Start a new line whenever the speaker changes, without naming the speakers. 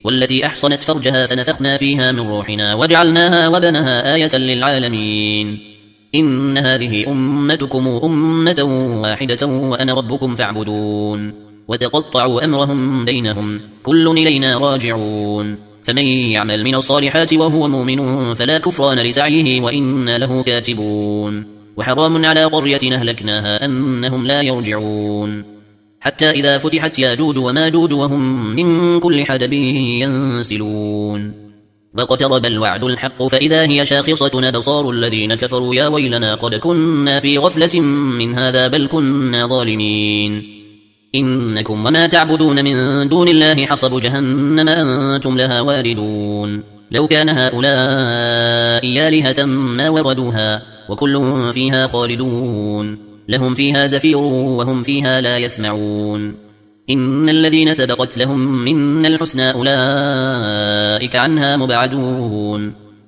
والتي أحصنت فرجها فنفخنا فيها من روحنا وجعلناها وبنها آية للعالمين إن هذه أمتكم أمة واحدة وأنا ربكم فاعبدون وتقطعوا أمرهم بينهم كل إلينا راجعون فمن يعمل من الصالحات وهو مؤمن فلا كفران لسعيه وإنا له كاتبون وحرام على قرية أهلكناها أنهم لا يرجعون حتى إذا فتحت ياجوج وماجوج وهم من كل حدب ينسلون واقترب الوعد الحق فإذا هي شاخصة أبصار الذين كفروا يا ويلنا قد كنا في غفلة من هذا بل كنا ظالمين إنكم وما تعبدون من دون الله حصب جهنم أنتم لها واردون لو كان هؤلاء آلهة ما وردوها وكل فيها خالدون لهم فيها زفير وهم فيها لا يسمعون إن الذين سبقت لهم منا الحسنى أولئك عنها مبعدون